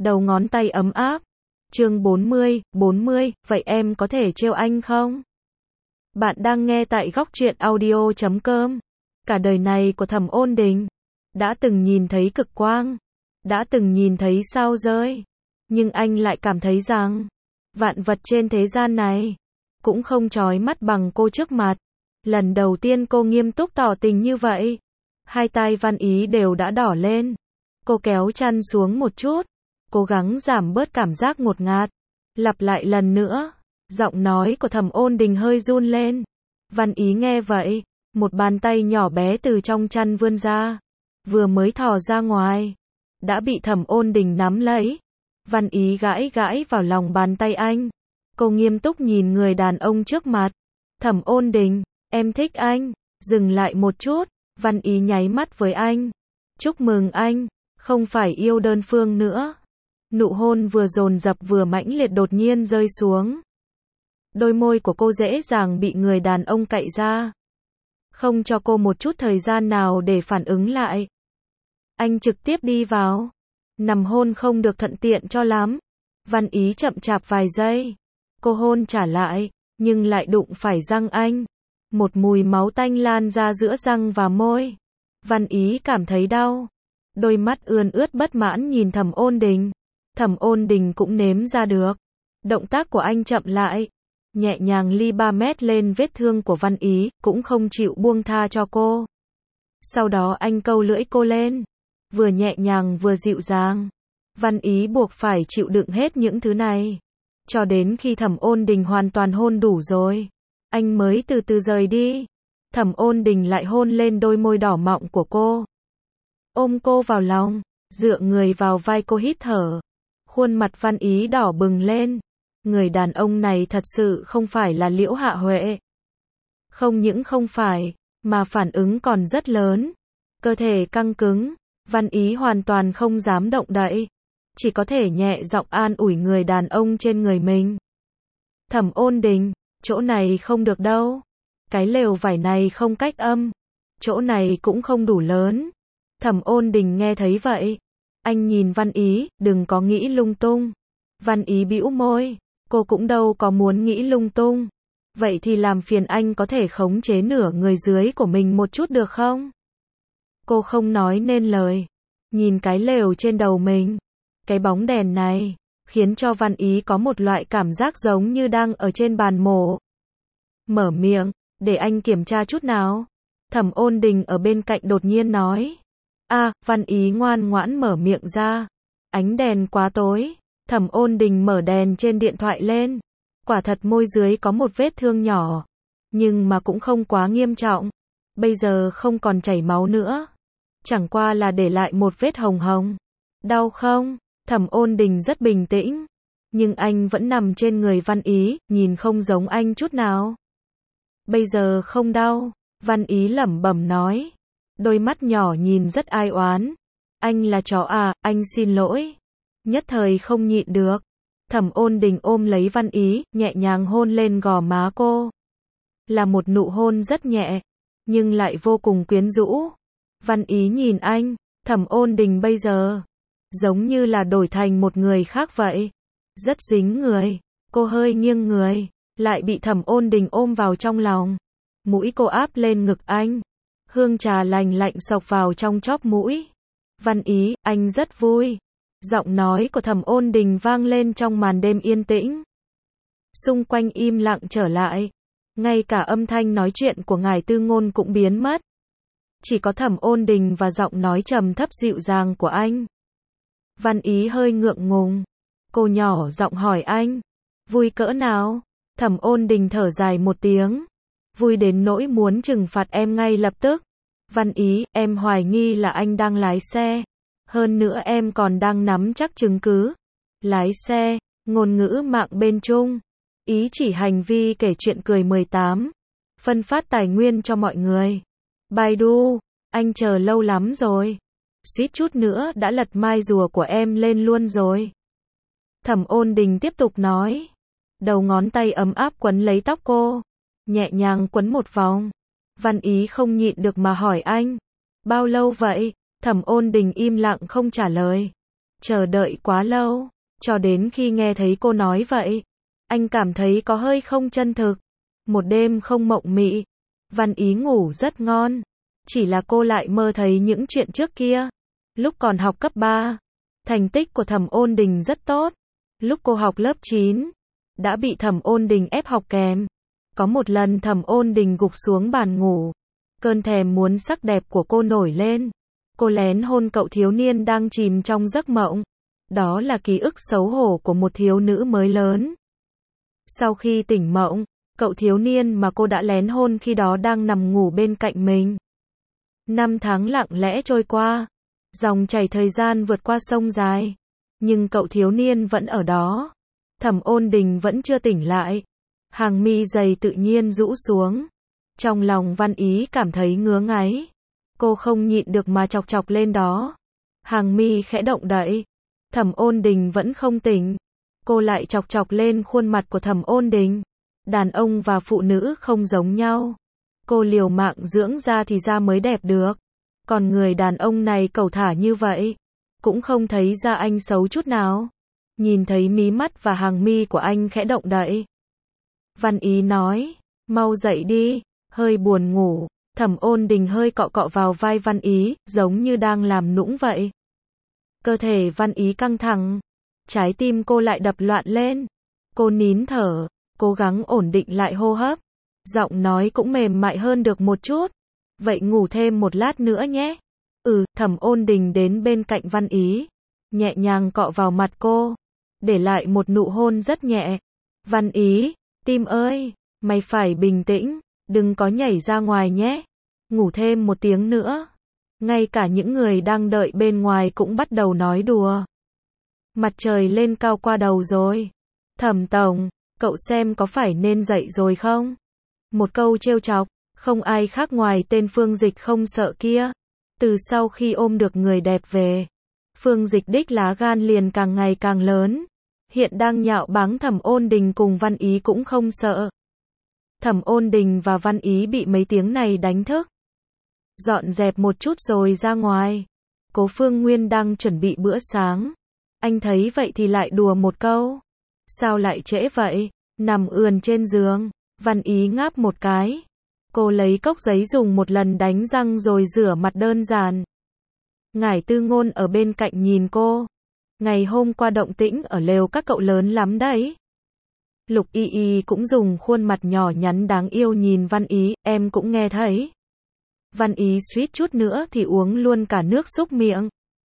đầu ngón tay ấm áp. Chương 40, vậy em có thể trêu anh không? Bạn đang nghe tại góc truyện audio.com. Cả đời này của Thẩm Ôn Đình, đã từng nhìn thấy cực quang, đã từng nhìn thấy sao rơi, nhưng anh lại cảm thấy rằng, vạn vật trên thế gian này, cũng không chói mắt bằng cô trước mặt. Lần đầu tiên cô nghiêm túc tỏ tình như vậy, hai tai Văn Ý đều đã đỏ lên. Cô kéo chăn xuống một chút, cố gắng giảm bớt cảm giác ngột ngạt. Lặp lại lần nữa, giọng nói của Thẩm Ôn Đình hơi run lên. Văn Ý nghe vậy, một bàn tay nhỏ bé từ trong chăn vươn ra, vừa mới thò ra ngoài, đã bị Thẩm Ôn Đình nắm lấy. Văn Ý gãi gãi vào lòng bàn tay anh. Cô nghiêm túc nhìn người đàn ông trước mặt. Thẩm Ôn Đình, em thích anh. Dừng lại một chút, Văn Ý nháy mắt với anh. Chúc mừng anh, không phải yêu đơn phương nữa. Nụ hôn vừa dồn dập vừa mãnh liệt đột nhiên rơi xuống. Đôi môi của cô dễ dàng bị người đàn ông cạy ra, không cho cô một chút thời gian nào để phản ứng lại. Anh trực tiếp đi vào, nằm hôn không được thuận tiện cho lắm. Văn Ý chậm chạp vài giây, cô hôn trả lại, nhưng lại đụng phải răng anh. Một mùi máu tanh lan ra giữa răng và môi. Văn Ý cảm thấy đau, đôi mắt ươn ướt bất mãn nhìn Thẩm Ôn Đình. Thẩm Ôn Đình cũng nếm ra được. Động tác của anh chậm lại, nhẹ nhàng ly 3 mét lên vết thương của Văn Ý, cũng không chịu buông tha cho cô. Sau đó anh câu lưỡi cô lên, vừa nhẹ nhàng vừa dịu dàng. Văn Ý buộc phải chịu đựng hết những thứ này, cho đến khi Thẩm Ôn Đình hoàn toàn hôn đủ rồi, anh mới từ từ rời đi. Thẩm Ôn Đình lại hôn lên đôi môi đỏ mọng của cô, ôm cô vào lòng, dựa người vào vai cô hít thở. Khuôn mặt Văn Ý đỏ bừng lên. Người đàn ông này thật sự không phải là Liễu Hạ Huệ. Không những không phải, mà phản ứng còn rất lớn. Cơ thể căng cứng, Văn Ý hoàn toàn không dám động đậy, chỉ có thể nhẹ giọng an ủi người đàn ông trên người mình. Thẩm Ôn Đình, chỗ này không được đâu. Cái lều vải này không cách âm. Chỗ này cũng không đủ lớn. Thẩm Ôn Đình nghe thấy vậy, anh nhìn Văn Ý, đừng có nghĩ lung tung. Văn Ý bĩu môi, cô cũng đâu có muốn nghĩ lung tung. Vậy thì làm phiền anh có thể khống chế nửa người dưới của mình một chút được không? Cô không nói nên lời, nhìn cái lều trên đầu mình, cái bóng đèn này, khiến cho Văn Ý có một loại cảm giác giống như đang ở trên bàn mổ. Mở miệng, để anh kiểm tra chút nào. Thẩm Ôn Đình ở bên cạnh đột nhiên nói. Văn Ý ngoan ngoãn mở miệng ra. Ánh đèn quá tối. Thẩm Ôn Đình mở đèn trên điện thoại lên. Quả thật môi dưới có một vết thương nhỏ, nhưng mà cũng không quá nghiêm trọng. Bây giờ không còn chảy máu nữa, chẳng qua là để lại một vết hồng hồng. Đau không? Thẩm Ôn Đình rất bình tĩnh, nhưng anh vẫn nằm trên người Văn Ý, nhìn không giống anh chút nào. Bây giờ không đau, Văn Ý lẩm bẩm nói. Đôi mắt nhỏ nhìn rất ai oán. Anh là chó à, anh xin lỗi. Nhất thời không nhịn được. Thẩm Ôn Đình ôm lấy Văn Ý, nhẹ nhàng hôn lên gò má cô. Là một nụ hôn rất nhẹ, nhưng lại vô cùng quyến rũ. Văn Ý nhìn anh, Thẩm Ôn Đình bây giờ, giống như là đổi thành một người khác vậy. Rất dính người, cô hơi nghiêng người, lại bị Thẩm Ôn Đình ôm vào trong lòng. Mũi cô áp lên ngực anh. Hương trà lành lạnh xộc vào trong chóp mũi. Văn Ý, anh rất vui. Giọng nói của Thẩm Ôn Đình vang lên trong màn đêm yên tĩnh. Xung quanh im lặng trở lại. Ngay cả âm thanh nói chuyện của Ngải Tư Ngôn cũng biến mất. Chỉ có Thẩm Ôn Đình và giọng nói trầm thấp dịu dàng của anh. Văn Ý hơi ngượng ngùng. Cô nhỏ giọng hỏi anh. Vui cỡ nào? Thẩm Ôn Đình thở dài một tiếng. Vui đến nỗi muốn trừng phạt em ngay lập tức. Văn Ý, em hoài nghi là anh đang lái xe. Hơn nữa em còn đang nắm chắc chứng cứ. Lái xe, ngôn ngữ mạng bên Trung. Ý chỉ hành vi kể chuyện cười 18. Phân phát tài nguyên cho mọi người. Baidu, anh chờ lâu lắm rồi. Suýt chút nữa đã lật mai rùa của em lên luôn rồi. Thẩm Ôn Đình tiếp tục nói. Đầu ngón tay ấm áp quấn lấy tóc cô, nhẹ nhàng quấn một vòng. Văn Ý không nhịn được mà hỏi anh. Bao lâu vậy? Thẩm Ôn Đình im lặng không trả lời. chờ đợi quá lâu, cho đến khi nghe thấy cô nói vậy, anh cảm thấy có hơi không chân thực. Một đêm không mộng mị, Văn Ý ngủ rất ngon, chỉ là cô lại mơ thấy những chuyện trước kia. Lúc còn học cấp 3, thành tích của Thẩm Ôn Đình rất tốt. Lúc cô học lớp 9, đã bị Thẩm Ôn Đình ép học kèm. Có một lần Thẩm Ôn Đình gục xuống bàn ngủ, cơn thèm muốn sắc đẹp của cô nổi lên. Cô lén hôn cậu thiếu niên đang chìm trong giấc mộng. Đó là ký ức xấu hổ của một thiếu nữ mới lớn. Sau khi tỉnh mộng, cậu thiếu niên mà cô đã lén hôn khi đó đang nằm ngủ bên cạnh mình. 5 tháng lặng lẽ trôi qua, dòng chảy thời gian vượt qua sông dài, nhưng cậu thiếu niên vẫn ở đó. Thẩm Ôn Đình vẫn chưa tỉnh lại. Hàng mi dày tự nhiên rũ xuống. Trong lòng Văn Ý cảm thấy ngứa ngáy. Cô không nhịn được mà chọc chọc lên đó. Hàng mi khẽ động đậy. Thẩm Ôn Đình vẫn không tỉnh. Cô lại chọc chọc lên khuôn mặt của Thẩm Ôn Đình. Đàn ông và phụ nữ không giống nhau. Cô liều mạng dưỡng da thì da mới đẹp được. Còn người đàn ông này cẩu thả như vậy, cũng không thấy da anh xấu chút nào. Nhìn thấy mí mắt và hàng mi của anh khẽ động đậy. Văn Ý nói, mau dậy đi, hơi buồn ngủ. Thẩm Ôn Đình hơi cọ cọ vào vai Văn Ý, giống như đang làm nũng vậy. Cơ thể Văn Ý căng thẳng, trái tim cô lại đập loạn lên. Cô nín thở, cố gắng ổn định lại hô hấp. Giọng nói cũng mềm mại hơn được một chút. Vậy ngủ thêm một lát nữa nhé. Thẩm Ôn Đình đến bên cạnh Văn Ý, nhẹ nhàng cọ vào mặt cô, để lại một nụ hôn rất nhẹ. Văn Ý, tim ơi, mày phải bình tĩnh, đừng có nhảy ra ngoài nhé. Ngủ thêm một tiếng nữa. Ngay cả những người đang đợi bên ngoài cũng bắt đầu nói đùa. Mặt trời lên cao qua đầu rồi. Thẩm tổng, cậu xem có phải nên dậy rồi không? Một câu trêu chọc, không ai khác ngoài tên Phương Dịch không sợ kia. Từ sau khi ôm được người đẹp về, Phương Dịch đích lá gan liền càng ngày càng lớn. Hiện đang nhạo báng Thẩm Ôn Đình cùng Văn Ý cũng không sợ. Thẩm Ôn Đình và Văn Ý bị mấy tiếng này đánh thức. Dọn dẹp một chút rồi ra ngoài. Cố Phương Nguyên đang chuẩn bị bữa sáng. Anh thấy vậy thì lại đùa một câu. Sao lại trễ vậy? Nằm ườn trên giường. Văn Ý ngáp một cái. Cô lấy cốc giấy dùng một lần đánh răng rồi rửa mặt đơn giản. Ngải Tư Ngôn ở bên cạnh nhìn cô. Ngày hôm qua động tĩnh ở lều các cậu lớn lắm đấy. Lục Y Y cũng dùng khuôn mặt nhỏ nhắn đáng yêu nhìn Văn Ý, em cũng nghe thấy. Văn Ý suýt chút nữa thì uống luôn cả nước súc miệng.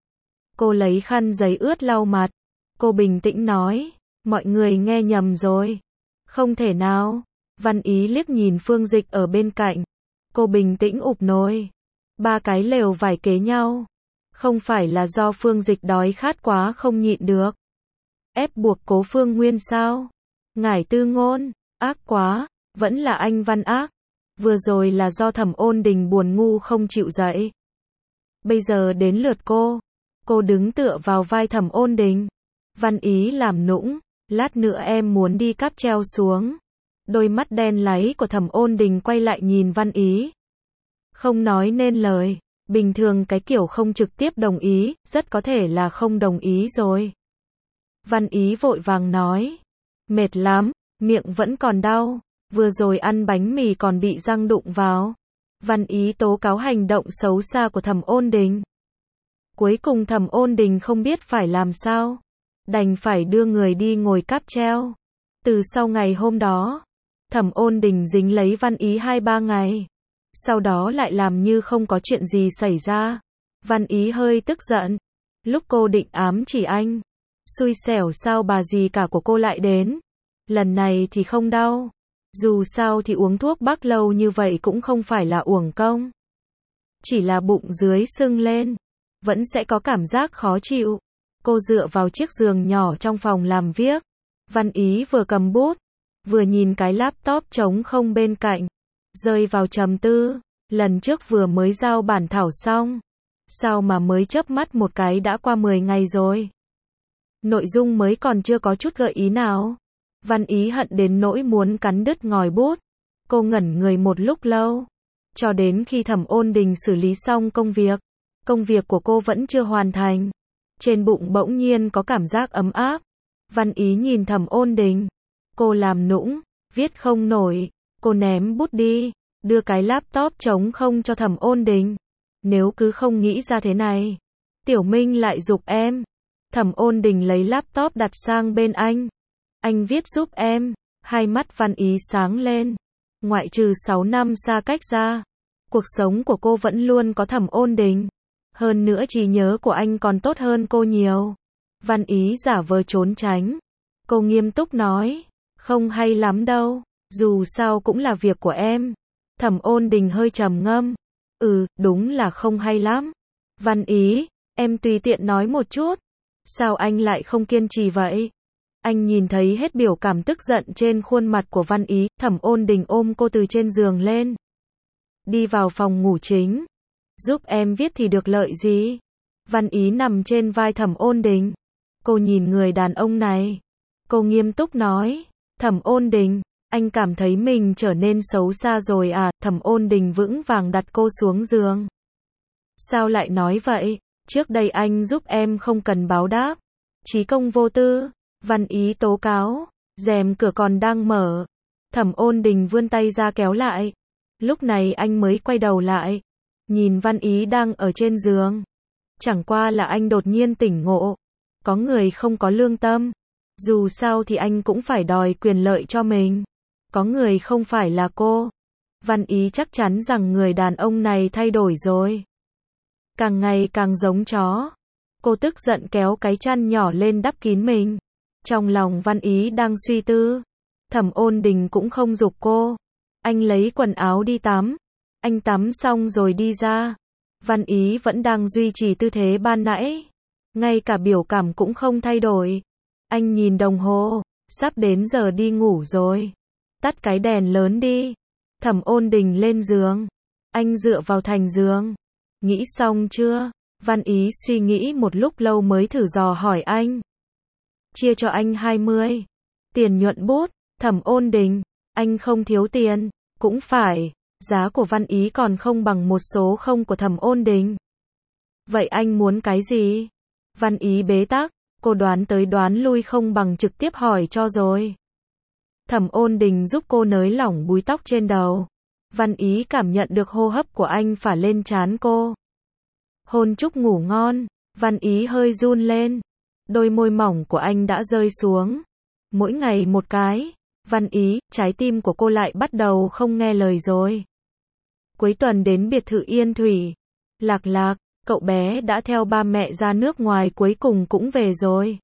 Cô lấy khăn giấy ướt lau mặt. Cô bình tĩnh nói, mọi người nghe nhầm rồi. Không thể nào. Văn Ý liếc nhìn Phương Dịch ở bên cạnh. Cô bình tĩnh ụp nồi. 3 cái lều vải kế nhau. Không phải là do Phương Dịch đói khát quá không nhịn được. Ép buộc Cố Phương Nguyên sao? Ngải Tư Ngôn, ác quá, vẫn là anh Văn ác. Vừa rồi là do Thẩm Ôn Đình buồn ngu không chịu dậy. Bây giờ đến lượt cô. Cô đứng tựa vào vai Thẩm Ôn Đình. Văn Ý làm nũng, lát nữa em muốn đi cáp treo xuống. Đôi mắt đen láy của Thẩm Ôn Đình quay lại nhìn Văn Ý. Không nói nên lời, bình thường cái kiểu không trực tiếp đồng ý, rất có thể là không đồng ý rồi. Văn Ý vội vàng nói, mệt lắm, miệng vẫn còn đau, vừa rồi ăn bánh mì còn bị răng đụng vào. Văn Ý tố cáo hành động xấu xa của Thẩm Ôn Đình. Cuối cùng Thẩm Ôn Đình không biết phải làm sao, đành phải đưa người đi ngồi cáp treo. Từ sau ngày hôm đó, Thẩm Ôn Đình dính lấy Văn Ý 2-3 ngày. Sau đó lại làm như không có chuyện gì xảy ra. Văn Ý hơi tức giận. Lúc cô định ám chỉ anh, xui xẻo sao bà dì cả của cô lại đến. Lần này thì không đau. Dù sao thì uống thuốc bắc lâu như vậy cũng không phải là uổng công. Chỉ là bụng dưới sưng lên, vẫn sẽ có cảm giác khó chịu. Cô dựa vào chiếc giường nhỏ trong phòng làm việc. Văn Ý vừa cầm bút, vừa nhìn cái laptop trống không bên cạnh, rơi vào trầm tư. Lần trước vừa mới giao bản thảo xong, sao mà mới chớp mắt một cái đã qua 10 ngày rồi. Nội dung mới còn chưa có chút gợi ý nào. Văn Ý hận đến nỗi muốn cắn đứt ngòi bút. Cô ngẩn người một lúc lâu, cho đến khi Thẩm Ôn Đình xử lý xong công việc. Công việc của cô vẫn chưa hoàn thành. Trên bụng bỗng nhiên có cảm giác ấm áp. Văn Ý nhìn Thẩm Ôn Đình. Cô làm nũng, viết không nổi. Cô ném bút đi, đưa cái laptop trống không cho Thẩm Ôn Đình. Nếu cứ không nghĩ ra thế này, Tiểu Minh lại giục em. Thẩm Ôn Đình lấy laptop đặt sang bên anh. Anh viết giúp em. Hai mắt Văn Ý sáng lên. Ngoại trừ 6 năm xa cách ra, cuộc sống của cô vẫn luôn có Thẩm Ôn Đình. Hơn nữa trí nhớ của anh còn tốt hơn cô nhiều. Văn Ý giả vờ trốn tránh. Cô nghiêm túc nói, không hay lắm đâu, dù sao cũng là việc của em. Thẩm Ôn Đình hơi trầm ngâm. Đúng là không hay lắm. Văn Ý, em tùy tiện nói một chút. Sao anh lại không kiên trì vậy? Anh nhìn thấy hết biểu cảm tức giận trên khuôn mặt của Văn Ý. Thẩm Ôn Đình ôm cô từ trên giường lên. Đi vào phòng ngủ chính. Giúp em viết thì được lợi gì? Văn Ý nằm trên vai Thẩm Ôn Đình. Cô nhìn người đàn ông này. Cô nghiêm túc nói. Thẩm Ôn Đình, anh cảm thấy mình trở nên xấu xa rồi à? Thẩm Ôn Đình vững vàng đặt cô xuống giường. Sao lại nói vậy? Trước đây anh giúp em không cần báo đáp. Chí công vô tư. Văn Ý tố cáo. Rèm cửa còn đang mở. Thẩm Ôn Đình vươn tay ra kéo lại. Lúc này anh mới quay đầu lại. Nhìn Văn Ý đang ở trên giường. Chẳng qua là anh đột nhiên tỉnh ngộ. Có người không có lương tâm. Dù sao thì anh cũng phải đòi quyền lợi cho mình. Có người không phải là cô. Văn Ý chắc chắn rằng người đàn ông này thay đổi rồi. Càng ngày càng giống chó. Cô tức giận kéo cái chăn nhỏ lên đắp kín mình. Trong lòng Văn Ý đang suy tư. Thẩm Ôn Đình cũng không giục cô. Anh lấy quần áo đi tắm. Anh tắm xong rồi đi ra. Văn Ý vẫn đang duy trì tư thế ban nãy. Ngay cả biểu cảm cũng không thay đổi. Anh nhìn đồng hồ. Sắp đến giờ đi ngủ rồi. Tắt cái đèn lớn đi. Thẩm Ôn Đình lên giường. Anh dựa vào thành giường. Nghĩ xong chưa? Văn Ý suy nghĩ một lúc lâu mới thử dò hỏi anh. Chia cho anh 20. Tiền nhuận bút. Thẩm Ôn Đình. Anh không thiếu tiền. Cũng phải. Giá của Văn Ý còn không bằng một số không của Thẩm Ôn Đình. Vậy anh muốn cái gì? Văn Ý bế tắc. Cô đoán tới đoán lui không bằng trực tiếp hỏi cho rồi. Thẩm Ôn Đình giúp cô nới lỏng búi tóc trên đầu. Văn Ý cảm nhận được hô hấp của anh phả lên trán cô. Hôn chúc ngủ ngon. Văn Ý hơi run lên. Đôi môi mỏng của anh đã rơi xuống. Mỗi ngày một cái. Văn Ý, trái tim của cô lại bắt đầu không nghe lời rồi. Cuối tuần đến biệt thự Yên Thủy. Lạc Lạc, cậu bé đã theo ba mẹ ra nước ngoài cuối cùng cũng về rồi.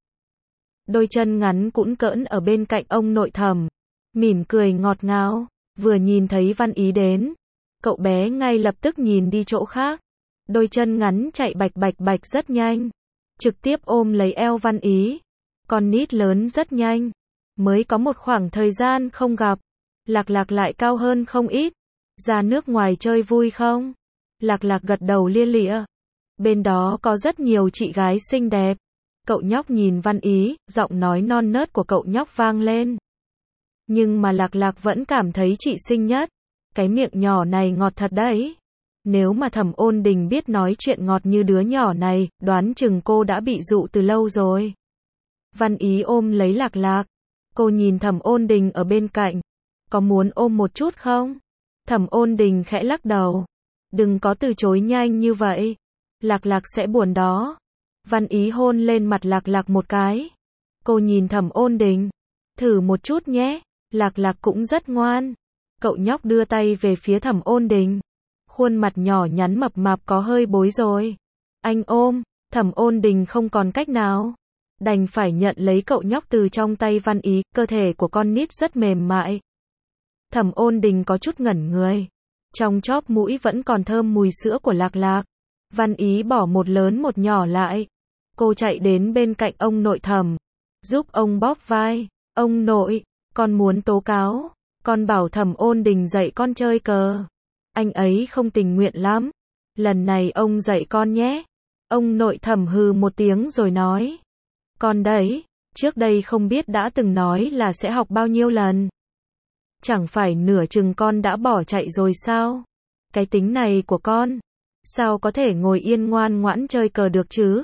Đôi chân ngắn cũn cỡn ở bên cạnh ông nội Thẩm. Mỉm cười ngọt ngào. Vừa nhìn thấy Văn Ý đến. Cậu bé ngay lập tức nhìn đi chỗ khác. Đôi chân ngắn chạy bạch bạch bạch rất nhanh. Trực tiếp ôm lấy eo Văn Ý. Con nít lớn rất nhanh. Mới có một khoảng thời gian không gặp. Lạc Lạc lại cao hơn không ít. Ra nước ngoài chơi vui không? Lạc Lạc gật đầu lia lịa. Bên đó có rất nhiều chị gái xinh đẹp. Cậu nhóc nhìn Văn Ý, giọng nói non nớt của cậu nhóc vang lên. Nhưng mà Lạc Lạc vẫn cảm thấy chị xinh nhất. Cái miệng nhỏ này ngọt thật đấy. Nếu mà Thẩm Ôn Đình biết nói chuyện ngọt như đứa nhỏ này, đoán chừng cô đã bị dụ từ lâu rồi. Văn Ý ôm lấy Lạc Lạc. Cô nhìn Thẩm Ôn Đình ở bên cạnh. Có muốn ôm một chút không? Thẩm Ôn Đình khẽ lắc đầu. Đừng có từ chối nhanh như vậy. Lạc Lạc sẽ buồn đó. Văn Ý hôn lên mặt Lạc Lạc một cái. Cô nhìn Thẩm Ôn Đình. Thử một chút nhé. Lạc Lạc cũng rất ngoan. Cậu nhóc đưa tay về phía Thẩm Ôn Đình. Khuôn mặt nhỏ nhắn mập mạp có hơi bối rối. Anh ôm. Thẩm Ôn Đình không còn cách nào. Đành phải nhận lấy cậu nhóc từ trong tay Văn Ý. Cơ thể của con nít rất mềm mại. Thẩm Ôn Đình có chút ngẩn người. Trong chóp mũi vẫn còn thơm mùi sữa của Lạc Lạc. Văn Ý bỏ một lớn một nhỏ lại. Cô chạy đến bên cạnh ông nội Thẩm. Giúp ông bóp vai. Ông nội, con muốn tố cáo. Con bảo Thẩm Ôn Đình dạy con chơi cờ. Anh ấy không tình nguyện lắm. Lần này ông dạy con nhé. Ông nội Thẩm hừ một tiếng rồi nói. Con đấy, trước đây không biết đã từng nói là sẽ học bao nhiêu lần. Chẳng phải nửa chừng con đã bỏ chạy rồi sao? Cái tính này của con, sao có thể ngồi yên ngoan ngoãn chơi cờ được chứ?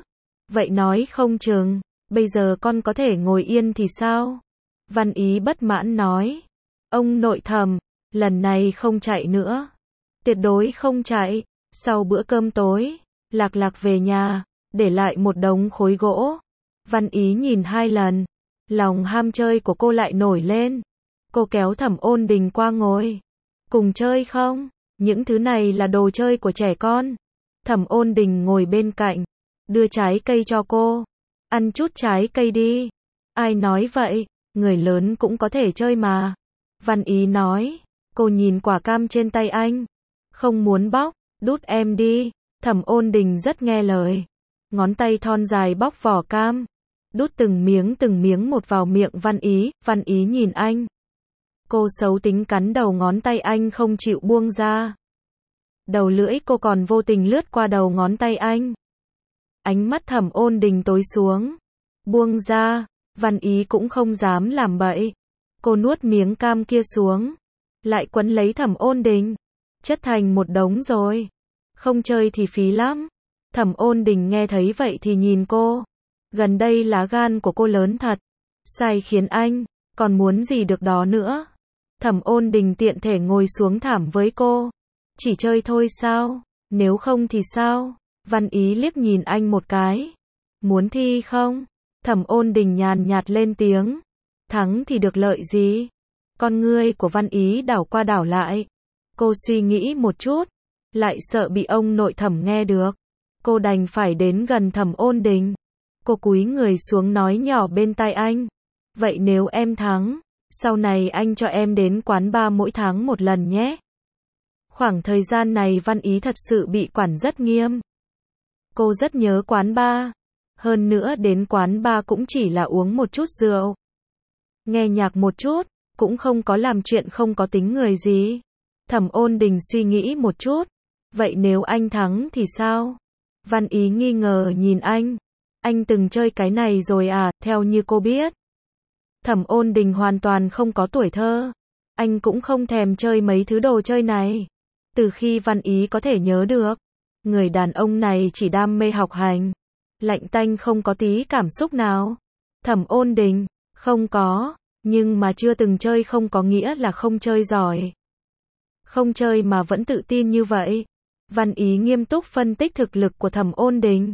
Vậy nói không chừng, bây giờ con có thể ngồi yên thì sao? Văn Ý bất mãn nói. Ông nội thầm, lần này không chạy nữa. Tuyệt đối không chạy. Sau bữa cơm tối, Lạc Lạc về nhà, để lại một đống khối gỗ. Văn Ý nhìn 2 lần, lòng ham chơi của cô lại nổi lên. Cô kéo Thẩm Ôn Đình qua ngồi. Cùng chơi không? Những thứ này là đồ chơi của trẻ con. Thẩm Ôn Đình ngồi bên cạnh, đưa trái cây cho cô. Ăn chút trái cây đi. Ai nói vậy? Người lớn cũng có thể chơi mà. Văn Ý nói. Cô nhìn quả cam trên tay anh. Không muốn bóc, đút em đi. Thẩm Ôn Đình rất nghe lời. Ngón tay thon dài bóc vỏ cam. Đút từng miếng một vào miệng Văn Ý. Văn Ý nhìn anh. Cô xấu tính cắn đầu ngón tay anh không chịu buông ra. Đầu lưỡi cô còn vô tình lướt qua đầu ngón tay anh. Ánh mắt Thẩm Ôn Đình tối xuống. Buông ra. Văn Ý cũng không dám làm bậy. Cô nuốt miếng cam kia xuống. Lại quấn lấy Thẩm Ôn Đình. Chất thành một đống rồi. Không chơi thì phí lắm. Thẩm Ôn Đình nghe thấy vậy thì nhìn cô. Gần đây lá gan của cô lớn thật. Sai khiến anh, còn muốn gì được đó nữa. Thẩm Ôn Đình tiện thể ngồi xuống thảm với cô. Chỉ chơi thôi sao? Nếu không thì sao? Văn Ý liếc nhìn anh một cái. Muốn thi không? Thẩm Ôn Đình nhàn nhạt lên tiếng. Thắng thì được lợi gì? Con ngươi của Văn Ý đảo qua đảo lại. Cô suy nghĩ một chút. Lại sợ bị ông nội Thẩm nghe được. Cô đành phải đến gần Thẩm Ôn Đình. Cô cúi người xuống nói nhỏ bên tai anh. Vậy nếu em thắng, sau này anh cho em đến quán bar mỗi tháng một lần nhé. Khoảng thời gian này Văn Ý thật sự bị quản rất nghiêm. Cô rất nhớ quán bar. Hơn nữa đến quán bar cũng chỉ là uống một chút rượu. Nghe nhạc một chút, cũng không có làm chuyện không có tính người gì. Thẩm Ôn Đình suy nghĩ một chút. Vậy nếu anh thắng thì sao? Văn Ý nghi ngờ nhìn anh. Anh từng chơi cái này rồi à, theo như cô biết. Thẩm Ôn Đình hoàn toàn không có tuổi thơ. Anh cũng không thèm chơi mấy thứ đồ chơi này. Từ khi Văn Ý có thể nhớ được, người đàn ông này chỉ đam mê học hành. Lạnh tanh không có tí cảm xúc nào. Thẩm Ôn Đình, không có, nhưng mà chưa từng chơi không có nghĩa là không chơi giỏi. Không chơi mà vẫn tự tin như vậy. Văn Ý nghiêm túc phân tích thực lực của Thẩm Ôn Đình.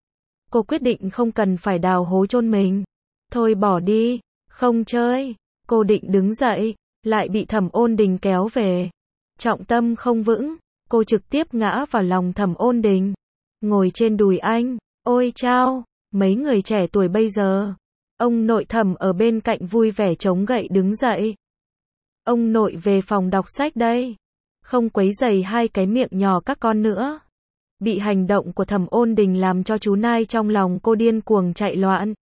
Cô quyết định không cần phải đào hố chôn mình. Thôi bỏ đi, không chơi. Cô định đứng dậy, lại bị Thẩm Ôn Đình kéo về. Trọng tâm không vững, cô trực tiếp ngã vào lòng Thẩm Ôn Đình. Ngồi trên đùi anh. Ôi chao, mấy người trẻ tuổi bây giờ. Ông nội Thẩm ở bên cạnh vui vẻ chống gậy đứng dậy. Ông nội về phòng đọc sách đây. Không quấy rầy hai cái miệng nhỏ các con nữa. Bị hành động của Thẩm Ôn Đình làm cho chú nai trong lòng cô điên cuồng chạy loạn.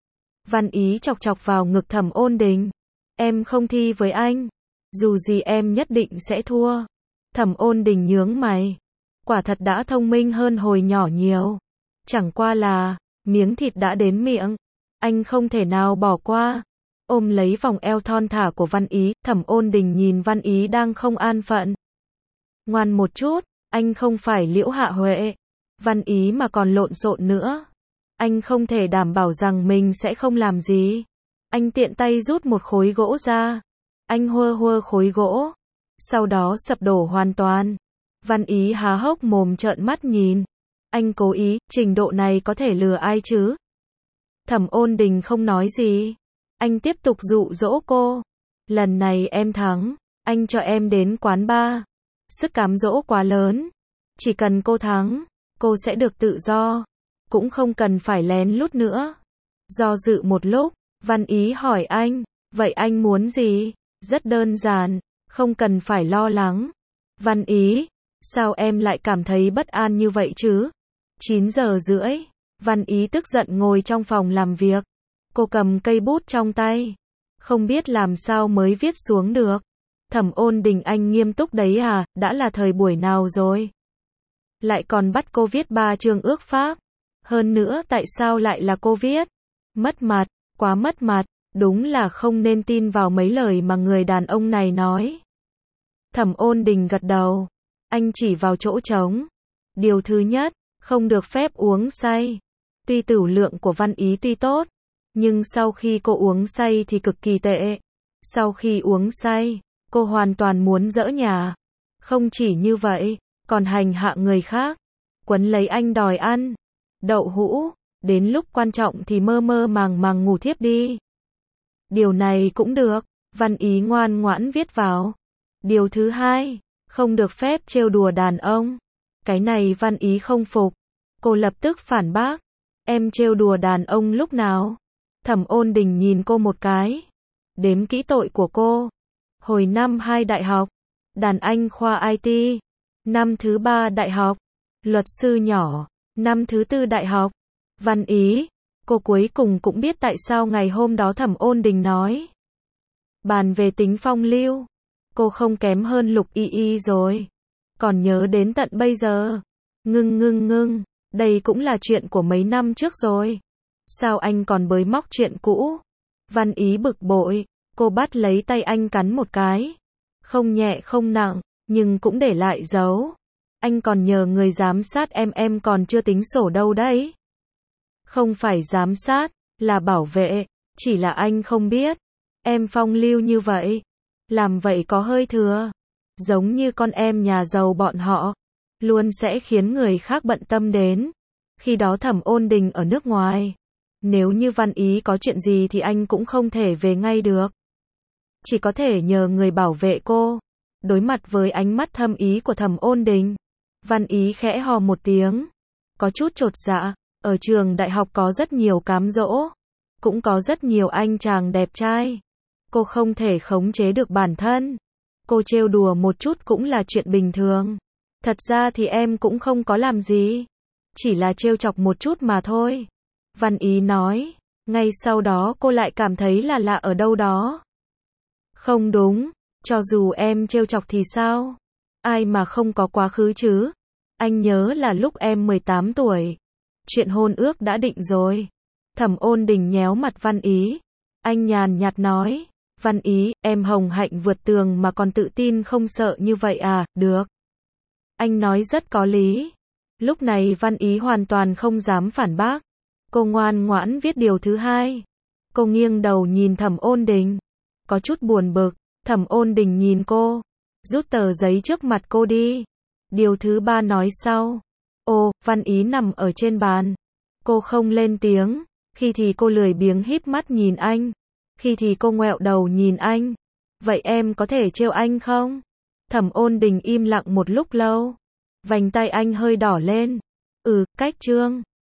Văn Ý chọc chọc vào ngực Thẩm Ôn Đình. Em không thi với anh. Dù gì em nhất định sẽ thua. Thẩm Ôn Đình nhướng mày. Quả thật đã thông minh hơn hồi nhỏ nhiều. Chẳng qua là, miếng thịt đã đến miệng. Anh không thể nào bỏ qua. Ôm lấy vòng eo thon thả của Văn Ý, Thẩm Ôn Đình nhìn Văn Ý đang không an phận. Ngoan một chút, anh không phải Liễu Hạ Huệ. Văn Ý mà còn lộn xộn nữa. Anh không thể đảm bảo rằng mình sẽ không làm gì. Anh tiện tay rút một khối gỗ ra. Anh hơ khối gỗ. Sau đó sập đổ hoàn toàn. Văn Ý há hốc mồm trợn mắt nhìn. Anh cố ý, trình độ này có thể lừa ai chứ? Thẩm Ôn Đình không nói gì. Anh tiếp tục dụ dỗ cô. Lần này em thắng, anh cho em đến quán bar. Sức cám dỗ quá lớn. Chỉ cần cô thắng, cô sẽ được tự do. Cũng không cần phải lén lút nữa. Do dự một lúc, Văn Ý hỏi anh, vậy anh muốn gì? Rất đơn giản, không cần phải lo lắng. Văn Ý, sao em lại cảm thấy bất an như vậy chứ? 9 giờ rưỡi, Văn Ý tức giận ngồi trong phòng làm việc. Cô cầm cây bút trong tay. Không biết làm sao mới viết xuống được. Thẩm Ôn Đình anh nghiêm túc đấy à, đã là thời buổi nào rồi? Lại còn bắt cô viết 3 chương ước pháp. Hơn nữa tại sao lại là cô viết? Mất mặt, quá mất mặt, đúng là không nên tin vào mấy lời mà người đàn ông này nói. Thẩm Ôn Đình gật đầu. Anh chỉ vào chỗ trống. Điều thứ nhất, không được phép uống say. Tuy tửu lượng của Văn Ý tuy tốt, nhưng sau khi cô uống say thì cực kỳ tệ. Sau khi uống say, cô hoàn toàn muốn giỡ nhà. Không chỉ như vậy, còn hành hạ người khác, quấn lấy anh đòi ăn đậu hũ, đến lúc quan trọng thì mơ mơ màng màng ngủ thiếp đi. Điều này cũng được, Văn Ý ngoan ngoãn viết vào. Điều thứ hai, không được phép trêu đùa đàn ông. Cái này Văn Ý không phục. Cô lập tức phản bác. Em trêu đùa đàn ông lúc nào? Thẩm Ôn Đình nhìn cô một cái. Đếm kỹ tội của cô. Hồi năm 2 đại học, đàn anh khoa IT. Năm thứ 3 đại học, luật sư nhỏ. Năm thứ 4 đại học, Văn Ý. Cô cuối cùng cũng biết tại sao ngày hôm đó Thẩm Ôn Đình nói. Bàn về tính phong lưu, cô không kém hơn Lục Y Y rồi. Còn nhớ đến tận bây giờ. Ngưng, đây cũng là chuyện của mấy năm trước rồi. Sao anh còn bới móc chuyện cũ? Văn Ý bực bội, cô bắt lấy tay anh cắn một cái. Không nhẹ không nặng, nhưng cũng để lại dấu. Anh còn nhờ người giám sát em còn chưa tính sổ đâu đấy. Không phải giám sát, là bảo vệ, chỉ là anh không biết. Em phong lưu như vậy, làm vậy có hơi thừa. Giống như con em nhà giàu bọn họ, luôn sẽ khiến người khác bận tâm đến. Khi đó Thẩm Ôn Đình ở nước ngoài. Nếu như Văn Ý có chuyện gì thì anh cũng không thể về ngay được. Chỉ có thể nhờ người bảo vệ cô. Đối mặt với ánh mắt thâm ý của Thẩm Ôn Đình, Văn Ý khẽ hò một tiếng. Có chút chột dạ, ở trường đại học có rất nhiều cám dỗ. Cũng có rất nhiều anh chàng đẹp trai. Cô không thể khống chế được bản thân. Cô trêu đùa một chút cũng là chuyện bình thường. Thật ra thì em cũng không có làm gì. Chỉ là trêu chọc một chút mà thôi. Văn Ý nói. Ngay sau đó cô lại cảm thấy là lạ ở đâu đó. Không đúng. Cho dù em trêu chọc thì sao? Ai mà không có quá khứ chứ? Anh nhớ là lúc em 18 tuổi. Chuyện hôn ước đã định rồi. Thẩm Ôn Đình nhéo mặt Văn Ý. Anh nhàn nhạt nói. Văn Ý, em hồng hạnh vượt tường mà còn tự tin không sợ như vậy à? Được. Anh nói rất có lý. Lúc này Văn Ý hoàn toàn không dám phản bác. Cô ngoan ngoãn viết điều thứ hai. Cô nghiêng đầu nhìn Thẩm Ôn Đình. Có chút buồn bực. Thẩm Ôn Đình nhìn cô. Rút tờ giấy trước mặt cô đi. Điều thứ ba nói sau. Ô, Văn Ý nằm ở trên bàn. Cô không lên tiếng. Khi thì cô lười biếng híp mắt nhìn anh. Khi thì cô ngoẹo đầu nhìn anh. Vậy em có thể trêu anh không? Thẩm Ôn Đình im lặng một lúc lâu. Vành tay anh hơi đỏ lên. Cách trương.